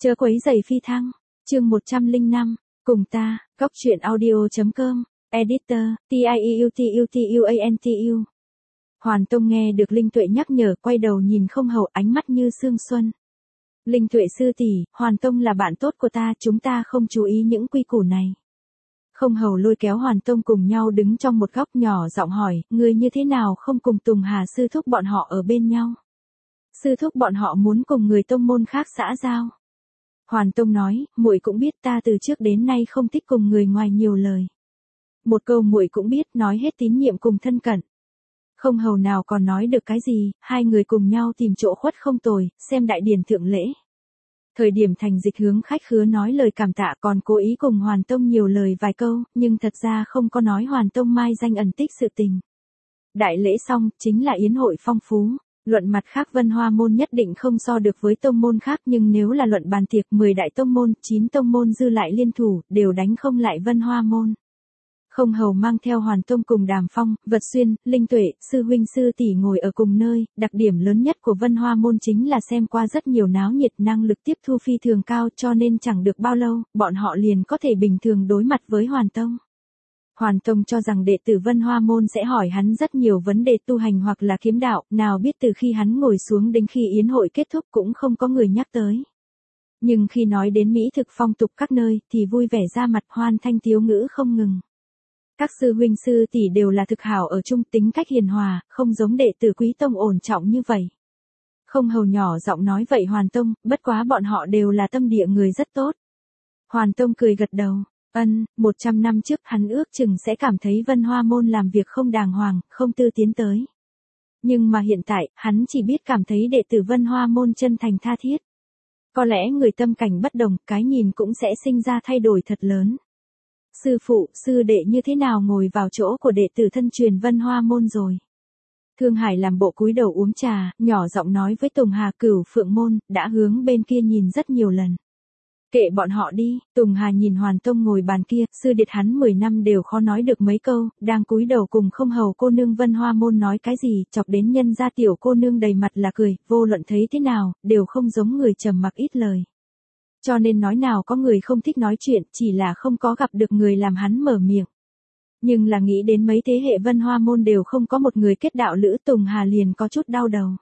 Chớ quấy rầy phi thăng. Chương 105, cùng ta, góc truyện audio.com, editor, TIEUTUTUANTU. Hoàn Tông nghe được Linh Tuệ nhắc nhở, quay đầu nhìn Không Hầu, ánh mắt như sương xuân. Linh Tuệ sư tỷ, Hoàn Tông là bạn tốt của ta, chúng ta không chú ý những quy củ này. Không Hầu lôi kéo Hoàn Tông cùng nhau đứng trong một góc, nhỏ giọng hỏi, người như thế nào không cùng Tùng Hà sư thúc bọn họ ở bên nhau? Sư thúc bọn họ muốn cùng người tông môn khác xã giao. Hoàn Tông nói, muội cũng biết ta từ trước đến nay không thích cùng người ngoài nhiều lời. Một câu muội cũng biết, nói hết tín nhiệm cùng thân cận. Không Hầu nào còn nói được cái gì, hai người cùng nhau tìm chỗ khuất không tồi, xem đại điển thượng lễ. Thời điểm Thành Dịch hướng khách khứa nói lời cảm tạ, còn cố ý cùng Hoàn Tông nhiều lời vài câu, nhưng thật ra không có nói Hoàn Tông mai danh ẩn tích sự tình. Đại lễ xong, chính là yến hội phong phú. Luận mặt khác Vân Hoa môn nhất định không so được với tông môn khác, nhưng nếu là luận bàn tiệc 10 đại tông môn, 9 tông môn dư lại liên thủ, đều đánh không lại Vân Hoa môn. Không Hầu mang theo Hoàn Tông cùng Đàm Phong, Vật Xuyên, Linh Tuệ, sư huynh sư tỷ ngồi ở cùng nơi, đặc điểm lớn nhất của Vân Hoa môn chính là xem qua rất nhiều náo nhiệt, năng lực tiếp thu phi thường cao, cho nên chẳng được bao lâu, bọn họ liền có thể bình thường đối mặt với Hoàn Tông. Hoàn Tông cho rằng đệ tử Vân Hoa môn sẽ hỏi hắn rất nhiều vấn đề tu hành hoặc là kiếm đạo, nào biết từ khi hắn ngồi xuống đến khi yến hội kết thúc cũng không có người nhắc tới. Nhưng khi nói đến mỹ thực phong tục các nơi thì vui vẻ ra mặt, hoan thanh tiếu ngữ không ngừng. Các sư huynh sư tỷ đều là thực hảo ở chung, tính cách hiền hòa, không giống đệ tử Quý tông ổn trọng như vậy. Không Hầu nhỏ giọng nói vậy Hoàn Tông, bất quá bọn họ đều là tâm địa người rất tốt. Hoàn Tông cười gật đầu. 100 năm trước hắn ước chừng sẽ cảm thấy Vân Hoa môn làm việc không đàng hoàng, không tư tiến tới. Nhưng mà hiện tại, hắn chỉ biết cảm thấy đệ tử Vân Hoa môn chân thành tha thiết. Có lẽ người tâm cảnh bất đồng, cái nhìn cũng sẽ sinh ra thay đổi thật lớn. Sư phụ, sư đệ như thế nào ngồi vào chỗ của đệ tử thân truyền Vân Hoa môn rồi? Thương Hải làm bộ cúi đầu uống trà, nhỏ giọng nói với Tùng Hà, Cửu Phượng môn, đã hướng bên kia nhìn rất nhiều lần. Kệ bọn họ đi. Tùng Hà nhìn Hoàn Tông ngồi bàn kia, sư điệt hắn 10 năm đều khó nói được mấy câu, đang cúi đầu cùng Không Hầu cô nương Vân Hoa môn nói cái gì, chọc đến nhân gia tiểu cô nương đầy mặt là cười, vô luận thấy thế nào, đều không giống người trầm mặc ít lời. Cho nên nói nào có người không thích nói chuyện, chỉ là không có gặp được người làm hắn mở miệng. Nhưng là nghĩ đến mấy thế hệ Vân Hoa môn đều không có một người kết đạo lữ, Tùng Hà liền có chút đau đầu.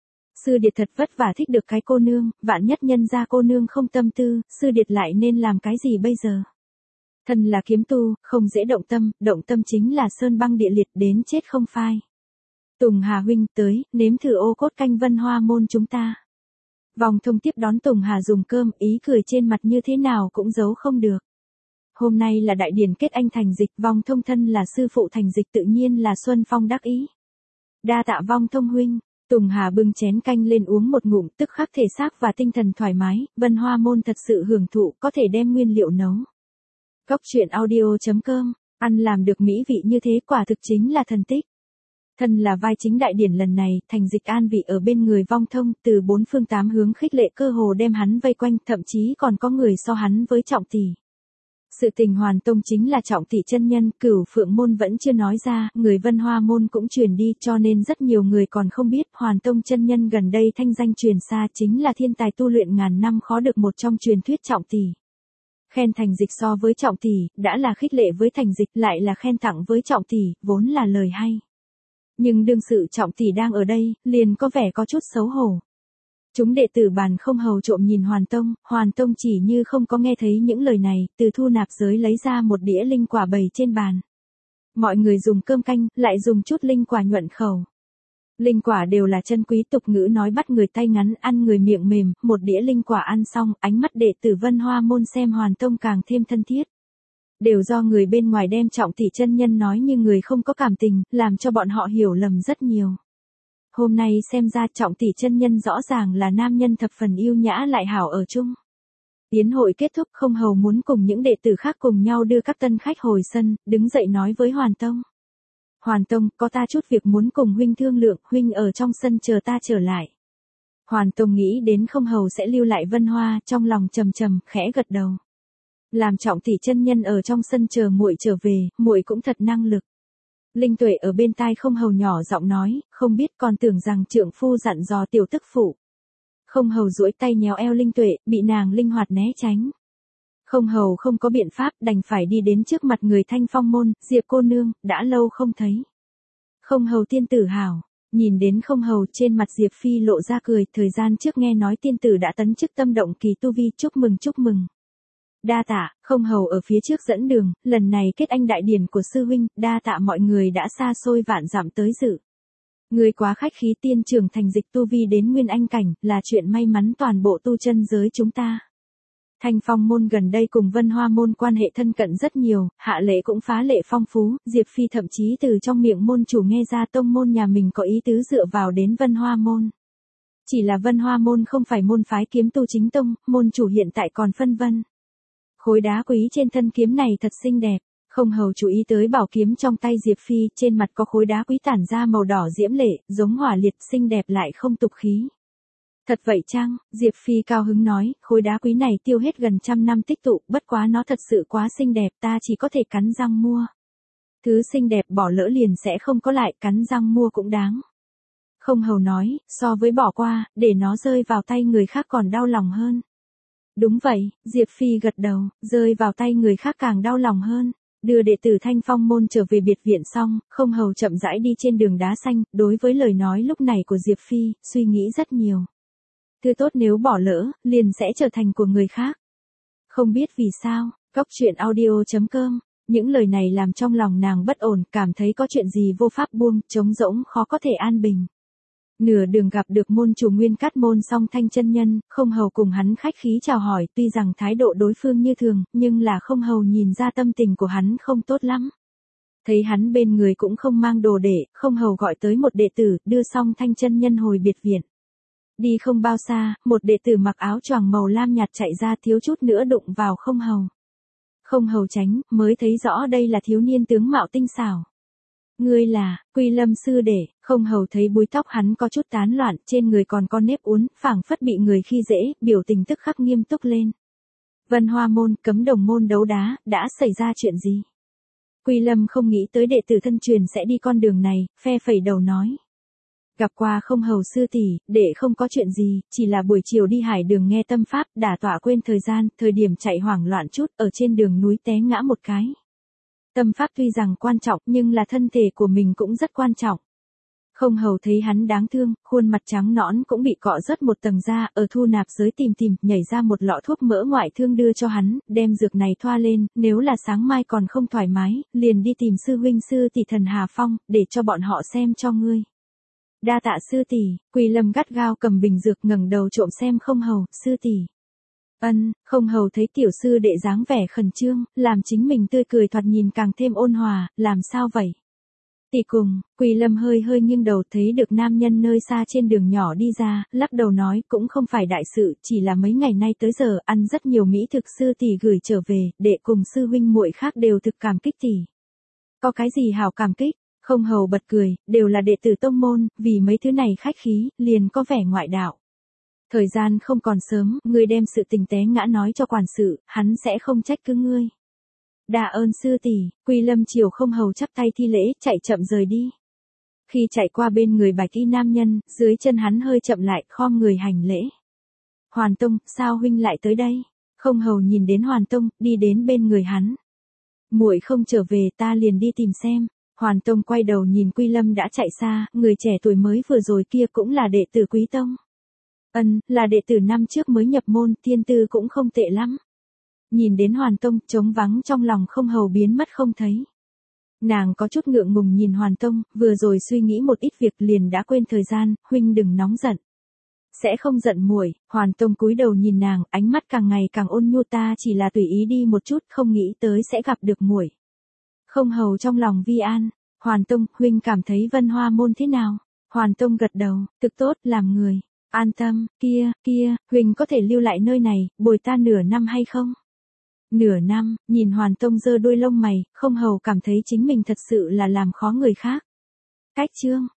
Sư điệt thật vất vả thích được cái cô nương, vạn nhất nhân ra cô nương không tâm tư, sư điệt lại nên làm cái gì bây giờ? Thân là kiếm tu, không dễ động tâm chính là sơn băng địa liệt, đến chết không phai. Tùng Hà huynh tới, nếm thử ô cốt canh Vân Hoa môn chúng ta. Vòng Thông tiếp đón Tùng Hà dùng cơm, ý cười trên mặt như thế nào cũng giấu không được. Hôm nay là đại điển kết anh Thành Dịch, Vòng Thông thân là sư phụ Thành Dịch tự nhiên là Xuân Phong đắc ý. Đa tạ Vong Thông huynh. Tùng Hà bưng chén canh lên uống một ngụm, tức khắc thể xác và tinh thần thoải mái, Vân Hoa môn thật sự hưởng thụ, có thể đem nguyên liệu nấu. Góc truyện audio.com, ăn làm được mỹ vị như thế quả thực chính là thần tích. Thân là vai chính đại điển lần này, Thành Dịch an vị ở bên người Vong Thông, từ bốn phương tám hướng khích lệ cơ hồ đem hắn vây quanh, thậm chí còn có người so hắn với Trọng tỷ. Sự tình Hoàn Tông chính là Trọng tỷ chân nhân, Cửu Phượng môn vẫn chưa nói ra, người Vân Hoa môn cũng truyền đi, cho nên rất nhiều người còn không biết, Hoàn Tông chân nhân gần đây thanh danh truyền xa, chính là thiên tài tu luyện ngàn năm khó được một trong truyền thuyết Trọng tỷ. Khen Thành Dịch so với Trọng tỷ, đã là khích lệ với Thành Dịch, lại là khen tặng với Trọng tỷ, vốn là lời hay. Nhưng đương sự Trọng tỷ đang ở đây, liền có vẻ có chút xấu hổ. Chúng đệ tử bàn Không Hầu trộm nhìn Hoàn Tông chỉ như không có nghe thấy những lời này, từ thu nạp giới lấy ra một đĩa linh quả bày trên bàn. Mọi người dùng cơm canh, lại dùng chút linh quả nhuận khẩu. Linh quả đều là chân quý, tục ngữ nói bắt người tay ngắn, ăn người miệng mềm, một đĩa linh quả ăn xong, ánh mắt đệ tử Vân Hoa môn xem Hoàn Tông càng thêm thân thiết. Đều do người bên ngoài đem Trọng tỷ chân nhân nói như người không có cảm tình, làm cho bọn họ hiểu lầm rất nhiều. Hôm nay xem ra Trọng tỷ chân nhân rõ ràng là nam nhân thập phần yêu nhã lại hảo ở chung. Yến hội kết thúc, Không Hầu muốn cùng những đệ tử khác cùng nhau đưa các tân khách hồi sân, đứng dậy nói với Hoàn Tông. Hoàn Tông, có ta chút việc muốn cùng huynh thương lượng, huynh ở trong sân chờ ta trở lại. Hoàn Tông nghĩ đến Không Hầu sẽ lưu lại Vân Hoa, trong lòng trầm trầm, khẽ gật đầu. Làm Trọng tỷ chân nhân ở trong sân chờ muội trở về, muội cũng thật năng lực. Linh Tuệ ở bên tai Không Hầu nhỏ giọng nói, không biết còn tưởng rằng trượng phu dặn dò tiểu tức phụ. Không hầu duỗi tay nhéo eo Linh Tuệ, bị nàng linh hoạt né tránh. Không hầu không có biện pháp, đành phải đi đến trước mặt người Thanh Phong môn, Diệp cô nương, đã lâu không thấy. Không hầu tiên tử hảo, nhìn đến không hầu trên mặt Diệp Phi lộ ra cười, thời gian trước nghe nói tiên tử đã tấn chức tâm động kỳ tu vi, chúc mừng chúc mừng. Đa tạ, không hầu ở phía trước dẫn đường, lần này kết anh đại điển của sư huynh, đa tạ mọi người đã xa xôi vạn dặm tới dự. Người quá khách khí, tiên trưởng thành dịch tu vi đến nguyên anh cảnh, là chuyện may mắn toàn bộ tu chân giới chúng ta. Thanh Phong môn gần đây cùng Vân Hoa môn quan hệ thân cận rất nhiều, hạ lễ cũng phá lệ phong phú, Diệp Phi thậm chí từ trong miệng môn chủ nghe ra tông môn nhà mình có ý tứ dựa vào đến Vân Hoa môn. Chỉ là Vân Hoa môn không phải môn phái kiếm tu chính tông, môn chủ hiện tại còn phân vân. Khối đá quý trên thân kiếm này thật xinh đẹp, không hầu chú ý tới bảo kiếm trong tay Diệp Phi, trên mặt có khối đá quý tản ra màu đỏ diễm lệ, giống hỏa liệt, xinh đẹp lại không tục khí. Thật vậy chăng? Diệp Phi cao hứng nói, khối đá quý này tiêu hết gần 100 năm tích tụ, bất quá nó thật sự quá xinh đẹp, ta chỉ có thể cắn răng mua. Thứ xinh đẹp bỏ lỡ liền sẽ không có lại, cắn răng mua cũng đáng. Không hầu nói, so với bỏ qua, để nó rơi vào tay người khác còn đau lòng hơn. Đúng vậy, Diệp Phi gật đầu, rơi vào tay người khác càng đau lòng hơn. Đưa đệ tử Thanh Phong môn trở về biệt viện xong, không hầu chậm rãi đi trên đường đá xanh, đối với lời nói lúc này của Diệp Phi, suy nghĩ rất nhiều. Thứ tốt nếu bỏ lỡ, liền sẽ trở thành của người khác. Không biết vì sao, Cóc Truyện Audio.com, những lời này làm trong lòng nàng bất ổn, cảm thấy có chuyện gì vô pháp buông, trống rỗng khó có thể an bình. Nửa đường gặp được môn chủ Nguyên Cát môn Song Thanh chân nhân, không hầu cùng hắn khách khí chào hỏi, tuy rằng thái độ đối phương như thường, nhưng là không hầu nhìn ra tâm tình của hắn không tốt lắm. Thấy hắn bên người cũng không mang đồ để, không hầu gọi tới một đệ tử, đưa Song Thanh chân nhân hồi biệt viện. Đi không bao xa, một đệ tử mặc áo choàng màu lam nhạt chạy ra, thiếu chút nữa đụng vào không hầu. Không hầu tránh, mới thấy rõ đây là thiếu niên tướng mạo tinh xảo. Ngươi là, Quy Lâm sư đệ, không hầu thấy búi tóc hắn có chút tán loạn, trên người còn có nếp uốn, phảng phất bị người khi dễ, biểu tình tức khắc nghiêm túc lên. Vân Hoa môn, Cấm Đồng môn đấu đá, đã xảy ra chuyện gì? Quy Lâm không nghĩ tới đệ tử thân truyền sẽ đi con đường này, phe phẩy đầu nói. Gặp qua không hầu sư tỷ, đệ không có chuyện gì, chỉ là buổi chiều đi hải đường nghe tâm pháp, đả tọa quên thời gian, thời điểm chạy hoảng loạn chút, ở trên đường núi té ngã một cái. Tâm pháp tuy rằng quan trọng, nhưng là thân thể của mình cũng rất quan trọng. Không hầu thấy hắn đáng thương, khuôn mặt trắng nõn cũng bị cọ rớt một tầng da, ở thu nạp giới tìm, nhảy ra một lọ thuốc mỡ ngoại thương đưa cho hắn, đem dược này thoa lên, nếu là sáng mai còn không thoải mái, liền đi tìm sư huynh sư tỷ Thần Hà Phong, để cho bọn họ xem cho ngươi. Đa tạ sư tỷ, Quỳ Lâm gắt gao cầm bình dược ngẩng đầu trộm xem không hầu, sư tỷ. Không hầu thấy tiểu sư đệ dáng vẻ khẩn trương, làm chính mình tươi cười thoạt nhìn càng thêm ôn hòa, làm sao vậy? Tỷ cùng, Quỳ Lâm hơi nghiêng đầu thấy được nam nhân nơi xa trên đường nhỏ đi ra, lắc đầu nói cũng không phải đại sự, chỉ là mấy ngày nay tới giờ ăn rất nhiều mỹ thực sư tỷ gửi trở về, đệ cùng sư huynh muội khác đều thực cảm kích tỷ. Có cái gì hảo cảm kích? Không hầu bật cười, đều là đệ tử tông môn, vì mấy thứ này khách khí, liền có vẻ ngoại đạo. Thời gian không còn sớm, ngươi đem sự tình té ngã nói cho quản sự, hắn sẽ không trách cứ ngươi. Đa ơn sư tỷ, Quy Lâm chiều không hầu chắp tay thi lễ, chạy chậm rời đi. Khi chạy qua bên người bạch y nam nhân, dưới chân hắn hơi chậm lại, khom người hành lễ. Hoàn Tông, sao huynh lại tới đây? Không hầu nhìn đến Hoàn Tông, đi đến bên người hắn. Muội không trở về, ta liền đi tìm xem. Hoàn Tông quay đầu nhìn Quy Lâm đã chạy xa, người trẻ tuổi mới vừa rồi kia cũng là đệ tử Quý Tông. Là đệ tử năm trước mới nhập môn, thiên tư cũng không tệ lắm. Nhìn đến Hoàn Tông, trống vắng trong lòng không hầu biến mất không thấy. Nàng có chút ngượng ngùng nhìn Hoàn Tông, vừa rồi suy nghĩ một ít việc liền đã quên thời gian, huynh đừng nóng giận. Sẽ không giận muội. Hoàn Tông cúi đầu nhìn nàng, ánh mắt càng ngày càng ôn nhu, ta chỉ là tùy ý đi một chút, không nghĩ tới sẽ gặp được muội. Không hầu trong lòng vi an. Hoàn Tông, huynh cảm thấy Vân Hoa môn thế nào? Hoàn Tông gật đầu, thực tốt, làm người. An tâm, kia, huynh có thể lưu lại nơi này, bồi ta nửa năm hay không? Nửa năm, nhìn Hoàn Tông giơ đôi lông mày, không hầu cảm thấy chính mình thật sự là làm khó người khác. Cách chương.